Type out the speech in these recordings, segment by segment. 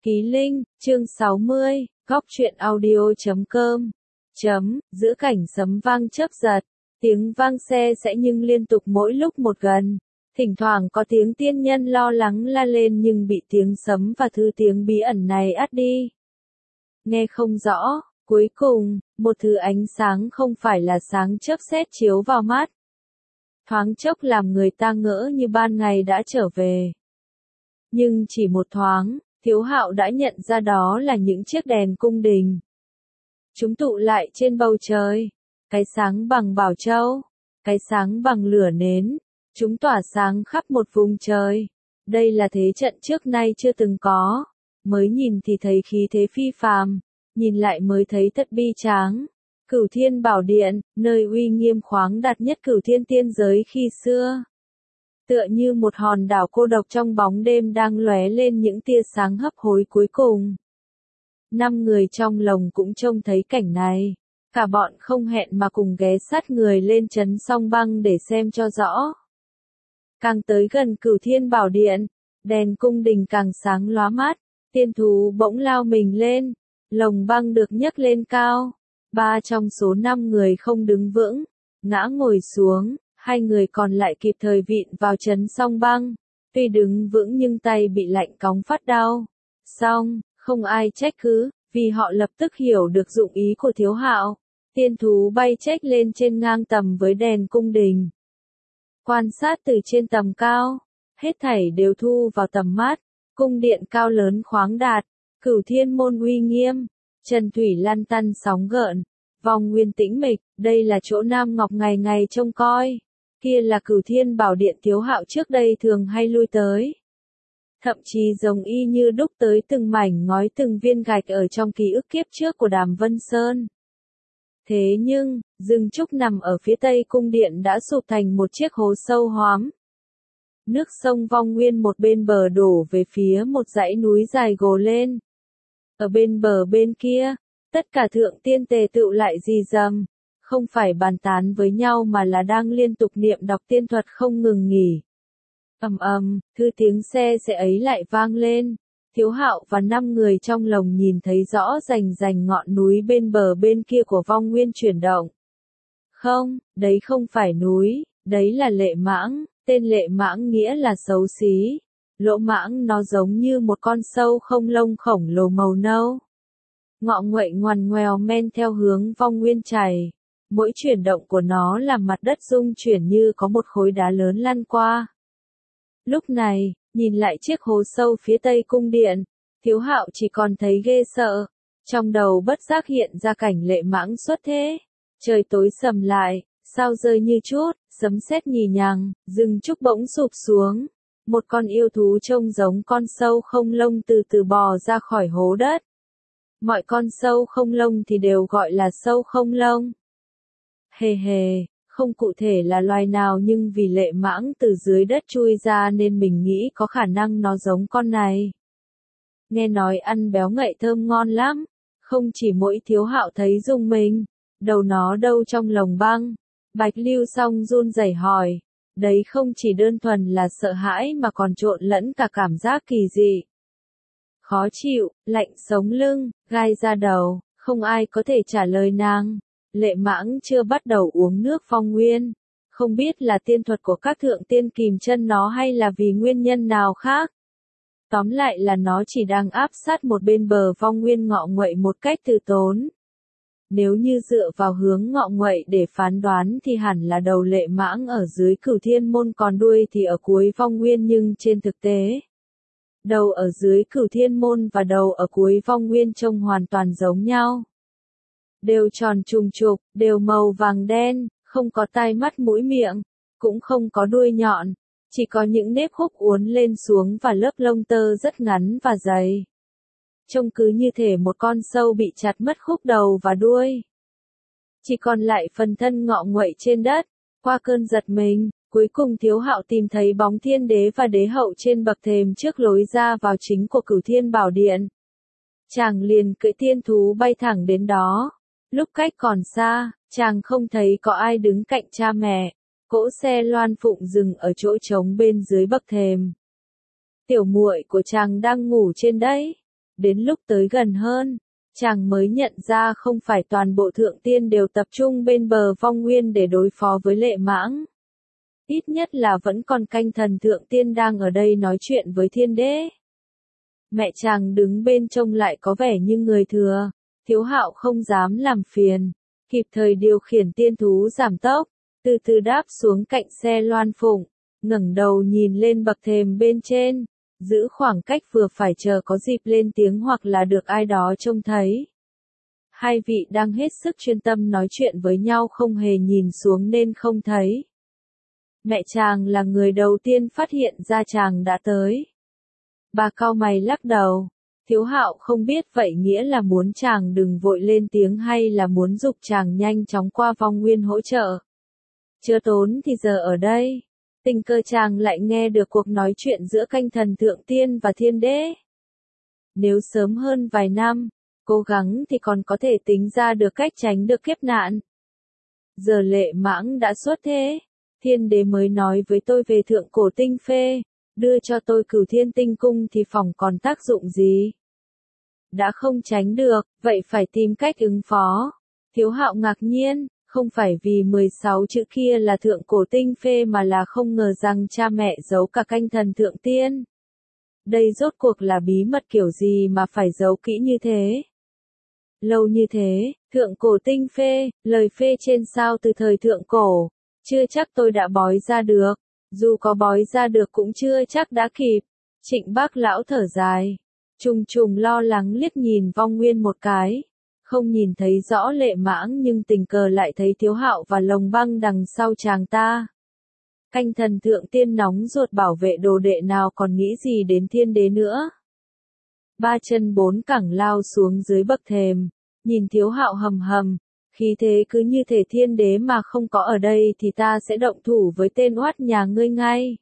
Ký Linh, chương 60, góc truyện audio.com. Giữa cảnh sấm vang chớp giật, tiếng vang xe sẽ nhưng liên tục mỗi lúc một gần. Thỉnh thoảng có tiếng tiên nhân lo lắng la lên nhưng bị tiếng sấm và thứ tiếng bí ẩn này át đi. Nghe không rõ, cuối cùng, một thứ ánh sáng không phải là sáng chớp sét chiếu vào mắt. Thoáng chốc làm người ta ngỡ như ban ngày đã trở về. Nhưng chỉ một thoáng, Thiếu Hạo đã nhận ra đó là những chiếc đèn cung đình. Chúng tụ lại trên bầu trời, cái sáng bằng bảo châu, cái sáng bằng lửa nến, chúng tỏa sáng khắp một vùng trời. Đây là thế trận trước nay chưa từng có, mới nhìn thì thấy khí thế phi phàm, nhìn lại mới thấy thật bi tráng. Cửu Thiên Bảo Điện, nơi uy nghiêm khoáng đạt nhất Cửu Thiên tiên giới khi xưa. Tựa như một hòn đảo cô độc trong bóng đêm đang lóe lên những tia sáng hấp hối cuối cùng. 5 người trong lồng cũng trông thấy cảnh này. Cả bọn không hẹn mà cùng ghé sát người lên trấn song băng để xem cho rõ. Càng tới gần Cửu Thiên Bảo Điện, đèn cung đình càng sáng lóa mắt, tiên thú bỗng lao mình lên, lồng băng được nhấc lên cao. 3 trong số 5 người không đứng vững, ngã ngồi xuống. 2 người còn lại kịp thời vịn vào trấn song băng, tuy đứng vững nhưng tay bị lạnh cóng phát đau. Song, không ai trách cứ, vì họ lập tức hiểu được dụng ý của Thiếu Hạo. Tiên thú bay chếch lên trên ngang tầm với đèn cung đình. Quan sát từ trên tầm cao, hết thảy đều thu vào tầm mắt, cung điện cao lớn khoáng đạt, Cửu Thiên môn uy nghiêm, trần thủy lăn tăn sóng gợn, vòng nguyên tĩnh mịch, đây là chỗ Nam Ngọc ngày ngày trông coi. Kia là Cửu Thiên Bảo Điện Thiếu Hạo trước đây thường hay lui tới. Thậm chí giống y như đúc tới từng mảnh ngói từng viên gạch ở trong ký ức kiếp trước của Đàm Vân Sơn. Thế nhưng, rừng trúc nằm ở phía tây cung điện đã sụp thành một chiếc hố sâu hoắm. Nước sông Vong Nguyên một bên bờ đổ về phía một dãy núi dài gồ lên. Ở bên bờ bên kia, tất cả thượng tiên tề tựu lại rì rầm. Không phải bàn tán với nhau mà là đang liên tục niệm đọc tiên thuật không ngừng nghỉ. Ầm ầm, thứ tiếng xe ấy lại vang lên. Thiếu Hạo và 5 người trong lồng nhìn thấy rõ rành rành ngọn núi bên bờ bên kia của Vong Nguyên chuyển động. Không, đấy không phải núi, đấy là lệ mãng, tên lệ mãng nghĩa là xấu xí. Lỗ mãng nó giống như một con sâu không lông khổng lồ màu nâu. Ngọ nguậy ngoằn ngoèo men theo hướng Vong Nguyên chảy. Mỗi chuyển động của nó làm mặt đất rung chuyển như có một khối đá lớn lăn qua. Lúc này, nhìn lại chiếc hố sâu phía tây cung điện, Thiếu Hạo chỉ còn thấy ghê sợ. Trong đầu bất giác hiện ra cảnh lệ mãng xuất thế. Trời tối sầm lại, sao rơi như chút, sấm sét nhì nhằng, rừng trúc bỗng sụp xuống. Một con yêu thú trông giống con sâu không lông từ từ bò ra khỏi hố đất. Mọi con sâu không lông thì đều gọi là sâu không lông. Hề hề, không cụ thể là loài nào nhưng vì lệ mãng từ dưới đất chui ra nên mình nghĩ có khả năng nó giống con này. Nghe nói ăn béo ngậy thơm ngon lắm, không chỉ mỗi Thiếu Hạo thấy rung mình, đầu nó đâu trong lồng băng. Bạch Lưu Song run rẩy hỏi, đấy không chỉ đơn thuần là sợ hãi mà còn trộn lẫn cả cảm giác kỳ dị. Khó chịu, lạnh sống lưng, gai da đầu, không ai có thể trả lời nàng. Lệ mãng chưa bắt đầu uống nước Vong Nguyên, không biết là tiên thuật của các thượng tiên kìm chân nó hay là vì nguyên nhân nào khác. Tóm lại là nó chỉ đang áp sát một bên bờ Vong Nguyên ngọ nguậy một cách từ tốn. Nếu như dựa vào hướng ngọ nguậy để phán đoán thì hẳn là đầu lệ mãng ở dưới Cửu Thiên môn còn đuôi thì ở cuối Vong Nguyên nhưng trên thực tế. Đầu ở dưới Cửu Thiên môn và đầu ở cuối Vong Nguyên trông hoàn toàn giống nhau. Đều tròn trùng trục, đều màu vàng đen, không có tai mắt mũi miệng, cũng không có đuôi nhọn, chỉ có những nếp khúc uốn lên xuống và lớp lông tơ rất ngắn và dày. Trông cứ như thể một con sâu bị chặt mất khúc đầu và đuôi. Chỉ còn lại phần thân ngọ nguậy trên đất, qua cơn giật mình, cuối cùng Thiếu Hạo tìm thấy bóng Thiên Đế và Đế Hậu trên bậc thềm trước lối ra vào chính của Cửu Thiên Bảo Điện. Chàng liền cưỡi tiên thú bay thẳng đến đó. Lúc cách còn xa, chàng không thấy có ai đứng cạnh cha mẹ. Cỗ xe Loan Phụng dừng ở chỗ trống bên dưới bậc thềm. Tiểu muội của chàng đang ngủ trên đấy. Đến lúc tới gần hơn, chàng mới nhận ra không phải toàn bộ thượng tiên đều tập trung bên bờ vong nguyên để đối phó với Lệ Mãng. Ít nhất là vẫn còn canh thần thượng tiên đang ở đây nói chuyện với thiên đế. Mẹ chàng đứng bên trông lại có vẻ như người thừa, Thiếu Hạo không dám làm phiền, kịp thời điều khiển tiên thú giảm tốc, từ từ đáp xuống cạnh xe Loan Phụng, ngẩng đầu nhìn lên bậc thềm bên trên, giữ khoảng cách vừa phải chờ có dịp lên tiếng hoặc là được ai đó trông thấy. Hai vị đang hết sức chuyên tâm nói chuyện với nhau không hề nhìn xuống nên không thấy. Mẹ chàng là người đầu tiên phát hiện ra chàng đã tới. Bà cau mày lắc đầu. Thiếu Hạo không biết vậy nghĩa là muốn chàng đừng vội lên tiếng hay là muốn giục chàng nhanh chóng qua vong nguyên hỗ trợ. Chưa tốn thì giờ ở đây. Tình cờ chàng lại nghe được cuộc nói chuyện giữa canh thần thượng tiên và thiên đế. Nếu sớm hơn vài năm, cố gắng thì còn có thể tính ra được cách tránh được kiếp nạn. Giờ Lệ Mãng đã xuất thế, thiên đế mới nói với tôi về thượng cổ tinh phê, đưa cho tôi Cửu Thiên Tinh Cung thì phòng còn tác dụng gì? Đã không tránh được, vậy phải tìm cách ứng phó. Thiếu Hạo ngạc nhiên, không phải vì 16 chữ kia là thượng cổ tinh phê mà là không ngờ rằng cha mẹ giấu cả canh thần thượng tiên. Đây rốt cuộc là bí mật kiểu gì mà phải giấu kỹ như thế? Lâu như thế, thượng cổ tinh phê, lời phê trên sao từ thời thượng cổ, chưa chắc tôi đã bói ra được, dù có bói ra được cũng chưa chắc đã kịp. Trịnh Bác Lão thở dài, trùng trùng lo lắng liếc nhìn vong nguyên một cái, không nhìn thấy rõ Lệ Mãng nhưng tình cờ lại thấy Thiếu Hạo và Lồng Băng đằng sau chàng ta. Canh thần thượng tiên nóng ruột bảo vệ đồ đệ nào còn nghĩ gì đến thiên đế nữa. Ba chân bốn cẳng lao xuống dưới bậc thềm, nhìn Thiếu Hạo hầm hầm, khí thế cứ như thể thiên đế mà không có ở đây thì ta sẽ động thủ với tên oát nhà ngươi ngay.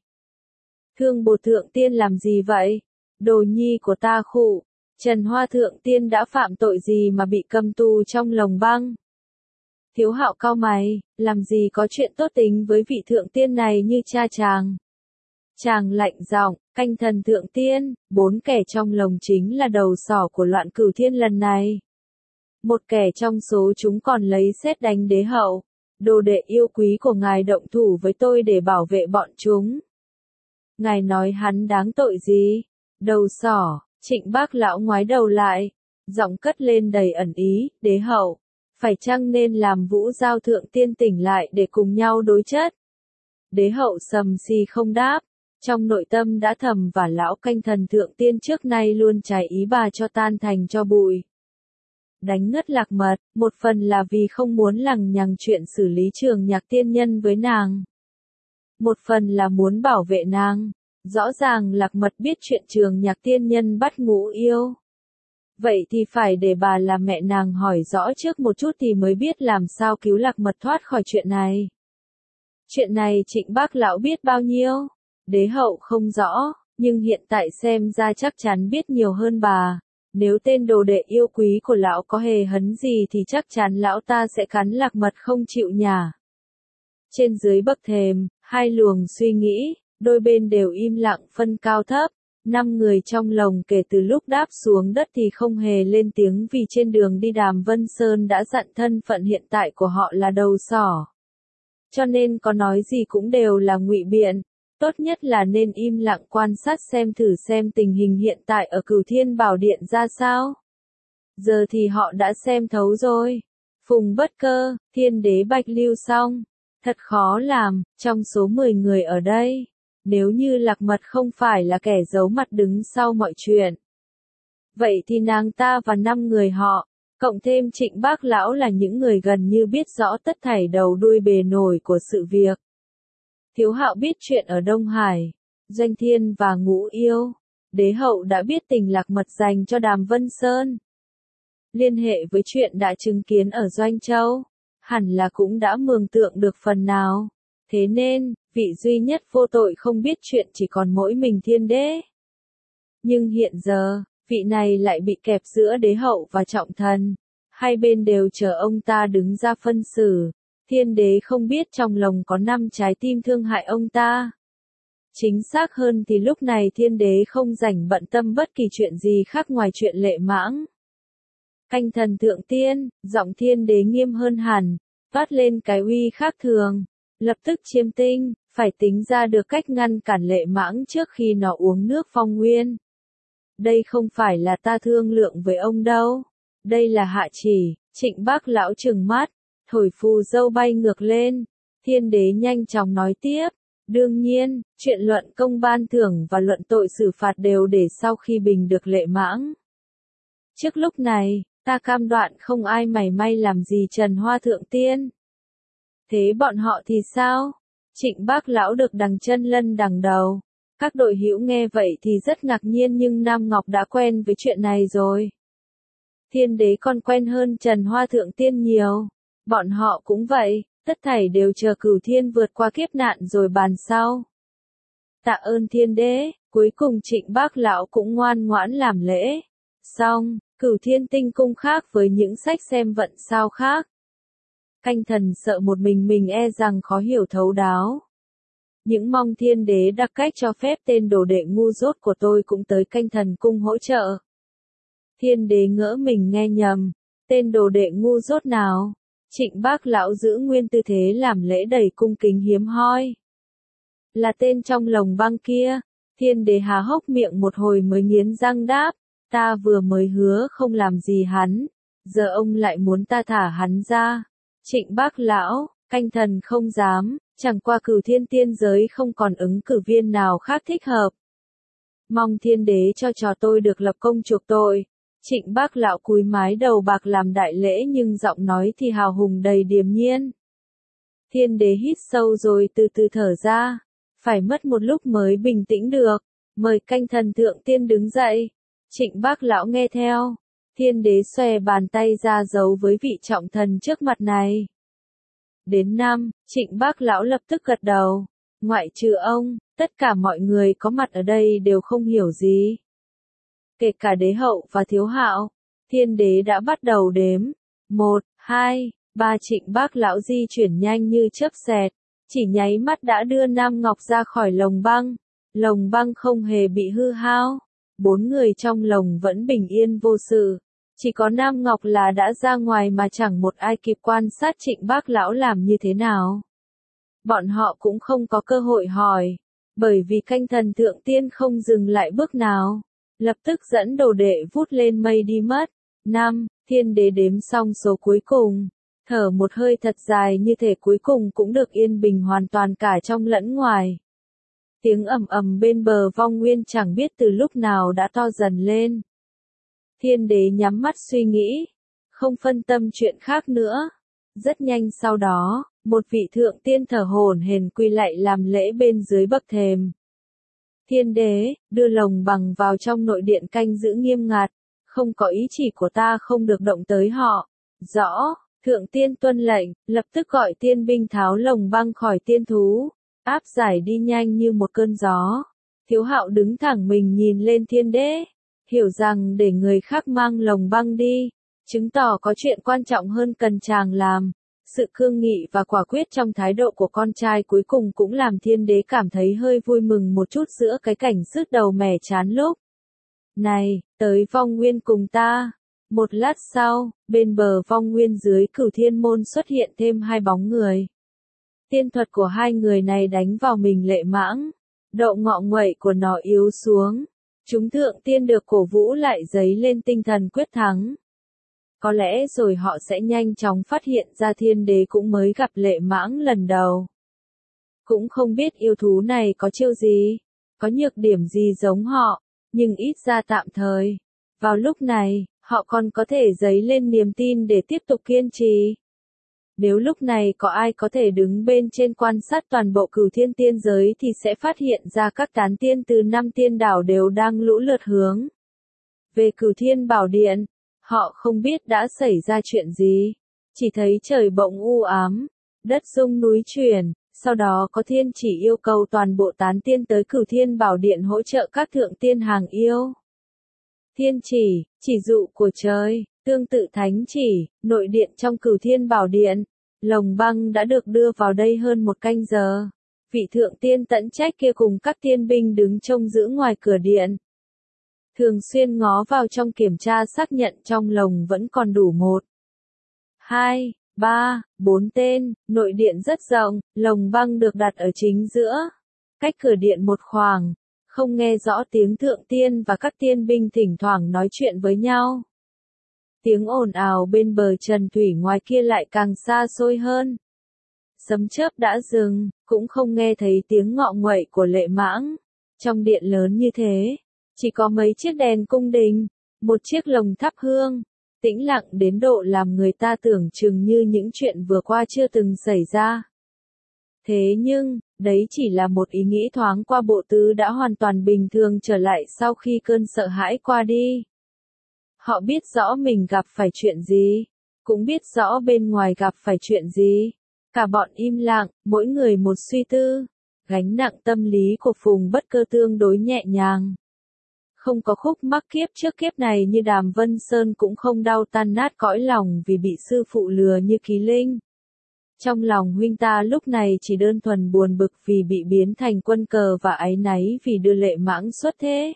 Thương Bột thượng tiên làm gì vậy? Đồ nhi của ta khụ, Trần Hoa thượng tiên đã phạm tội gì mà bị cầm tù trong lồng băng? Thiếu Hạo cau mày, làm gì có chuyện tốt tính với vị thượng tiên này như cha chàng. Chàng lạnh giọng, canh thần thượng tiên, 4 kẻ trong lồng chính là đầu sỏ của loạn Cửu Thiên lần này. Một kẻ trong số chúng còn lấy sét đánh đế hậu, đồ đệ yêu quý của ngài động thủ với tôi để bảo vệ bọn chúng. Ngài nói hắn đáng tội gì? Đầu sỏ, Trịnh Bác Lão ngoái đầu lại, giọng cất lên đầy ẩn ý, đế hậu, phải chăng nên làm Vũ Giao thượng tiên tỉnh lại để cùng nhau đối chất? Đế hậu sầm xì không đáp, trong nội tâm đã thầm và lão canh thần thượng tiên trước nay luôn trái ý bà cho tan thành cho bụi. Đánh ngất Lạc Mật, một phần là vì không muốn lằng nhằng chuyện xử lý Trường Nhạc tiên nhân với nàng. Một phần là muốn bảo vệ nàng. Rõ ràng Lạc Mật biết chuyện Trường Nhạc tiên nhân bắt Ngũ Yêu. Vậy thì phải để bà là mẹ nàng hỏi rõ trước một chút thì mới biết làm sao cứu Lạc Mật thoát khỏi chuyện này. Chuyện này Trịnh Bác Lão biết bao nhiêu? Đế hậu không rõ, nhưng hiện tại xem ra chắc chắn biết nhiều hơn bà. Nếu tên đồ đệ yêu quý của lão có hề hấn gì thì chắc chắn lão ta sẽ cắn Lạc Mật không chịu nhả. Trên dưới bậc thềm, hai luồng suy nghĩ, đôi bên đều im lặng phân cao thấp. 5 người trong lồng kể từ lúc đáp xuống đất thì không hề lên tiếng vì trên đường đi Đàm Vân Sơn đã dặn thân phận hiện tại của họ là đầu sỏ. Cho nên có nói gì cũng đều là ngụy biện. Tốt nhất là nên im lặng quan sát xem tình hình hiện tại ở Cửu Thiên Bảo Điện ra sao. Giờ thì họ đã xem thấu rồi. Phùng Bất Cơ, Thiên Đế Bạch Lưu Song. Thật khó làm, trong số 10 người ở đây. Nếu như Lạc Mật không phải là kẻ giấu mặt đứng sau mọi chuyện. Vậy thì nàng ta và 5 người họ, cộng thêm Trịnh Bác Lão là những người gần như biết rõ tất thảy đầu đuôi bề nổi của sự việc. Thiếu Hạo biết chuyện ở Đông Hải, Doanh Thiên và Ngũ Yêu. Đế hậu đã biết tình Lạc Mật dành cho Đàm Vân Sơn. Liên hệ với chuyện đã chứng kiến ở Doanh Châu, hẳn là cũng đã mường tượng được phần nào. Thế nên, vị duy nhất vô tội không biết chuyện chỉ còn mỗi mình Thiên Đế. Nhưng hiện giờ, vị này lại bị kẹp giữa đế hậu và trọng thần. Hai bên đều chờ ông ta đứng ra phân xử. Thiên Đế không biết trong lòng có 5 trái tim thương hại ông ta. Chính xác hơn thì lúc này thiên đế không rảnh bận tâm bất kỳ chuyện gì khác ngoài chuyện Lệ Mãng. Canh thần thượng tiên, giọng thiên đế nghiêm hơn hẳn, toát lên cái uy khác thường. Lập tức chiêm tinh, phải tính ra được cách ngăn cản Lệ Mãng trước khi nó uống nước phong nguyên. Đây không phải là ta thương lượng với ông đâu. Đây là hạ chỉ. Trịnh Bác lão trừng mắt, thổi phù dâu bay ngược lên. Thiên đế nhanh chóng nói tiếp. Đương nhiên, chuyện luận công ban thưởng và luận tội xử phạt đều để sau khi bình được Lệ Mãng. Trước lúc này, ta cam đoan không ai mảy may làm gì Trần Hoa Thượng Tiên. Thế bọn họ thì sao? Trịnh Bác lão được đằng chân lân đằng đầu. Các đội hữu nghe vậy thì rất ngạc nhiên nhưng Nam Ngọc đã quen với chuyện này rồi. Thiên đế còn quen hơn Trần Hoa Thượng Tiên nhiều. Bọn họ cũng vậy, tất thảy đều chờ Cửu Thiên vượt qua kiếp nạn rồi bàn sau. Tạ ơn thiên đế, cuối cùng Trịnh Bác lão cũng ngoan ngoãn làm lễ. Xong, Cửu Thiên tinh cung khác với những sách xem vận sao khác. Canh thần sợ một mình e rằng khó hiểu thấu đáo. Những mong thiên đế đặc cách cho phép tên đồ đệ ngu dốt của tôi cũng tới canh thần cung hỗ trợ. Thiên đế ngỡ mình nghe nhầm. Tên đồ đệ ngu dốt nào? Trịnh Bác lão giữ nguyên tư thế làm lễ đầy cung kính hiếm hoi. Là tên trong lồng băng kia. Thiên đế há hốc miệng một hồi mới nghiến răng đáp. Ta vừa mới hứa không làm gì hắn. Giờ ông lại muốn ta thả hắn ra. Trịnh Bác lão, canh thần không dám. Chẳng qua Cửu Thiên tiên giới không còn ứng cử viên nào khác thích hợp. Mong thiên đế cho trò tôi được lập công chuộc tội. Trịnh Bác lão cúi mái đầu bạc làm đại lễ nhưng giọng nói thì hào hùng đầy điềm nhiên. Thiên đế hít sâu rồi từ từ thở ra. Phải mất một lúc mới bình tĩnh được. Mời canh thần thượng tiên đứng dậy. Trịnh Bác lão nghe theo. Thiên đế xòe bàn tay ra giấu với vị trọng thần trước mặt này. Đến năm, Trịnh Bác lão lập tức gật đầu. Ngoại trừ ông, tất cả mọi người có mặt ở đây đều không hiểu gì. Kể cả đế hậu và thiếu hạo. Thiên đế đã bắt đầu đếm. 1, 2, 3 Trịnh Bác lão di chuyển nhanh như chớp xẹt. Chỉ nháy mắt đã đưa Nam Ngọc ra khỏi lồng băng. Lồng băng không hề bị hư hao. 4 người trong lồng vẫn bình yên vô sự. Chỉ có Nam Ngọc là đã ra ngoài mà chẳng một ai kịp quan sát Trịnh Bác lão làm như thế nào. Bọn họ cũng không có cơ hội hỏi. Bởi vì canh thần thượng tiên không dừng lại bước nào. Lập tức dẫn đồ đệ vút lên mây đi mất. 5, thiên đế đếm xong số cuối cùng. Thở một hơi thật dài như thể cuối cùng cũng được yên bình hoàn toàn cả trong lẫn ngoài. Tiếng ầm ầm bên bờ vong nguyên chẳng biết từ lúc nào đã to dần lên. Thiên đế nhắm mắt suy nghĩ. Không phân tâm chuyện khác nữa. Rất nhanh sau đó, một vị thượng tiên thở hổn hển quỳ lạy làm lễ bên dưới bậc thềm. Thiên đế, đưa lồng bằng vào trong nội điện canh giữ nghiêm ngặt. Không có ý chỉ của ta không được động tới họ. Rõ, thượng tiên tuân lệnh, lập tức gọi tiên binh tháo lồng băng khỏi tiên thú. Áp giải đi nhanh như một cơn gió. Thiếu hạo đứng thẳng mình nhìn lên thiên đế. Hiểu rằng để người khác mang lồng băng đi. Chứng tỏ có chuyện quan trọng hơn cần chàng làm. Sự cương nghị và quả quyết trong thái độ của con trai cuối cùng cũng làm thiên đế cảm thấy hơi vui mừng một chút giữa cái cảnh sứt đầu mẻ chán lúc. Này, tới vong nguyên cùng ta. Một lát sau, bên bờ vong nguyên dưới Cửu Thiên môn xuất hiện thêm 2 bóng người. Tiên thuật của 2 người này đánh vào mình Lệ Mãng. Độ ngọ nguậy của nó yếu xuống. Chúng thượng tiên được cổ vũ lại dấy lên tinh thần quyết thắng. Có lẽ rồi họ sẽ nhanh chóng phát hiện ra thiên đế cũng mới gặp Lệ Mãng lần đầu. Cũng không biết yêu thú này có chiêu gì, có nhược điểm gì giống họ, nhưng ít ra tạm thời. Vào lúc này, họ còn có thể dấy lên niềm tin để tiếp tục kiên trì. Nếu lúc này có ai có thể đứng bên trên quan sát toàn bộ Cửu Thiên tiên giới thì sẽ phát hiện ra các tán tiên từ 5 tiên đảo đều đang lũ lượt hướng về Cửu Thiên Bảo Điện. Họ không biết đã xảy ra chuyện gì. Chỉ thấy trời bỗng u ám, đất rung núi chuyển, sau đó có thiên chỉ yêu cầu toàn bộ tán tiên tới Cửu Thiên Bảo Điện hỗ trợ các thượng tiên hàng yêu. Thiên chỉ dụ của trời, tương tự thánh chỉ, nội điện trong Cửu Thiên Bảo Điện. Lồng băng đã được đưa vào đây hơn 1 canh giờ. Vị thượng tiên tận trách kia cùng các tiên binh đứng trông giữ ngoài cửa điện. Thường xuyên ngó vào trong kiểm tra xác nhận trong lồng vẫn còn đủ 1, 2, 3, 4 tên, nội điện rất rộng, lồng băng được đặt ở chính giữa, cách cửa điện một khoảng, không nghe rõ tiếng thượng tiên và các tiên binh thỉnh thoảng nói chuyện với nhau. Tiếng ồn ào bên bờ trần thủy ngoài kia lại càng xa xôi hơn. Sấm chớp đã dừng, cũng không nghe thấy tiếng ngọ nguậy của Lệ Mãng. Trong điện lớn như thế, chỉ có mấy chiếc đèn cung đình, một chiếc lồng thắp hương, tĩnh lặng đến độ làm người ta tưởng chừng như những chuyện vừa qua chưa từng xảy ra. Thế nhưng, đấy chỉ là một ý nghĩ thoáng qua, bộ tứ đã hoàn toàn bình thường trở lại sau khi cơn sợ hãi qua đi. Họ biết rõ mình gặp phải chuyện gì, cũng biết rõ bên ngoài gặp phải chuyện gì. Cả bọn im lặng, mỗi người một suy tư. Gánh nặng tâm lý của Phùng Bất Cơ tương đối nhẹ nhàng. Không có khúc mắc kiếp trước kiếp này như Đàm Vân Sơn, cũng không đau tan nát cõi lòng vì bị sư phụ lừa như Kỳ Linh. Trong lòng huynh ta lúc này chỉ đơn thuần buồn bực vì bị biến thành quân cờ và áy náy vì đưa Lệ Mãng xuất thế.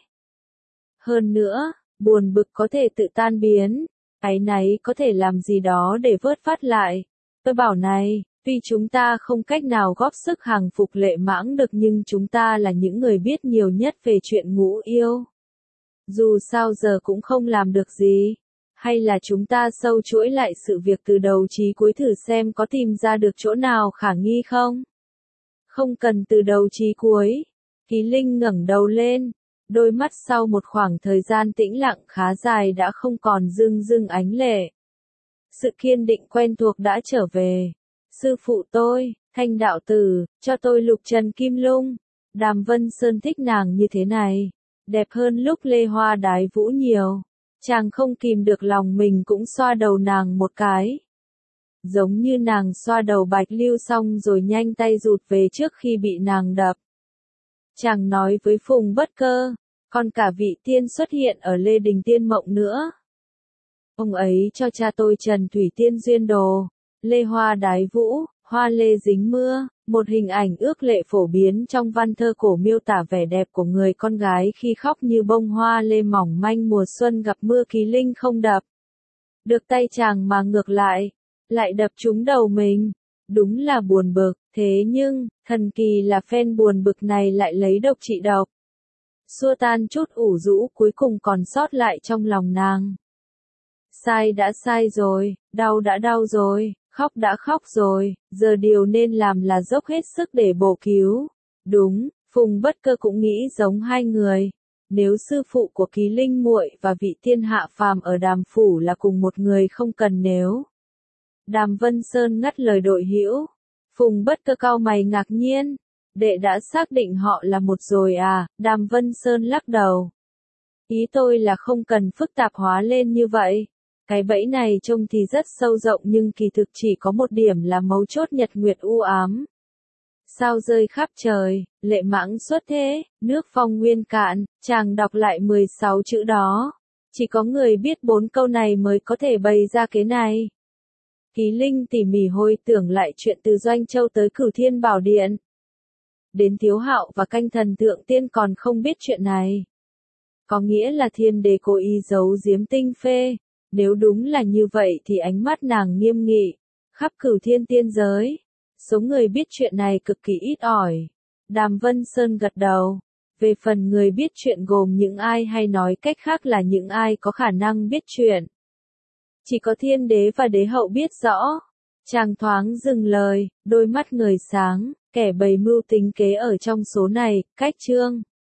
Hơn nữa, buồn bực có thể tự tan biến, áy náy có thể làm gì đó để vớt phát lại. Tôi bảo này, tuy chúng ta không cách nào góp sức hàng phục Lệ Mãng được, nhưng chúng ta là những người biết nhiều nhất về chuyện ngũ yêu. Dù sao giờ cũng không làm được gì. Hay là chúng ta sâu chuỗi lại sự việc từ đầu chí cuối thử xem có tìm ra được chỗ nào khả nghi không? Không cần từ đầu chí cuối. Kỳ Linh ngẩng đầu lên, đôi mắt sau một khoảng thời gian tĩnh lặng khá dài đã không còn rưng rưng ánh lệ. Sự kiên định quen thuộc đã trở về. Sư phụ tôi, Thanh đạo tử, cho tôi Lục Trần Kim Lung. Đàm Vân Sơn thích nàng như thế này. Đẹp hơn lúc Lê Hoa Đái Vũ nhiều. Chàng không kìm được lòng mình cũng xoa đầu nàng một cái. Giống như nàng xoa đầu Bạch Lưu xong rồi nhanh tay rụt về trước khi bị nàng đập. Chàng nói với Phùng Bất Cơ, còn cả vị tiên xuất hiện ở Lê Đình Tiên Mộng nữa. Ông ấy cho cha tôi Trần Thủy Tiên duyên đồ, Lê Hoa Đái Vũ, hoa lê dính mưa, một hình ảnh ước lệ phổ biến trong văn thơ cổ miêu tả vẻ đẹp của người con gái khi khóc như bông hoa lê mỏng manh mùa xuân gặp mưa. Kỳ Linh không đập được tay chàng mà ngược lại đập trúng đầu mình. Đúng là buồn bực, thế nhưng, thần kỳ là phen buồn bực này lại lấy độc trị độc. Xua tan chút ủ rũ cuối cùng còn sót lại trong lòng nàng. Sai đã sai rồi, đau đã đau rồi, khóc đã khóc rồi, giờ điều nên làm là dốc hết sức để bổ cứu. Đúng, Phùng Bất Cơ cũng nghĩ giống hai người. Nếu sư phụ của Kỳ Linh muội và vị tiên hạ phàm ở Đàm phủ là cùng một người không cần nếu. Đàm Vân Sơn ngắt lời đội hữu. Phùng Bất Cơ cau mày ngạc nhiên. Đệ đã xác định họ là một rồi à? Đàm Vân Sơn lắc đầu. Ý tôi là không cần phức tạp hóa lên như vậy. Cái bẫy này trông thì rất sâu rộng nhưng kỳ thực chỉ có một điểm là mấu chốt, nhật nguyệt u ám. Sao rơi khắp trời, Lệ Mãng xuất thế, nước phong nguyên cạn, chàng đọc lại 16 chữ đó. Chỉ có người biết 4 câu này mới có thể bày ra kế này. Kỳ Linh tỉ mỉ hồi tưởng lại chuyện từ Doanh Châu tới Cửu Thiên Bảo Điện. Đến Thiếu Hạo và Canh Thần Thượng Tiên còn không biết chuyện này. Có nghĩa là Thiên Đế cố ý giấu giếm Tinh Phê. Nếu đúng là như vậy thì ánh mắt nàng nghiêm nghị. Khắp Cửu Thiên tiên giới, số người biết chuyện này cực kỳ ít ỏi. Đàm Vân Sơn gật đầu. Về phần người biết chuyện gồm những ai, hay nói cách khác là những ai có khả năng biết chuyện. Chỉ có Thiên Đế và Đế Hậu biết rõ. Chàng thoáng dừng lời, đôi mắt ngời sáng, kẻ bày mưu tính kế ở trong số này, cách chương.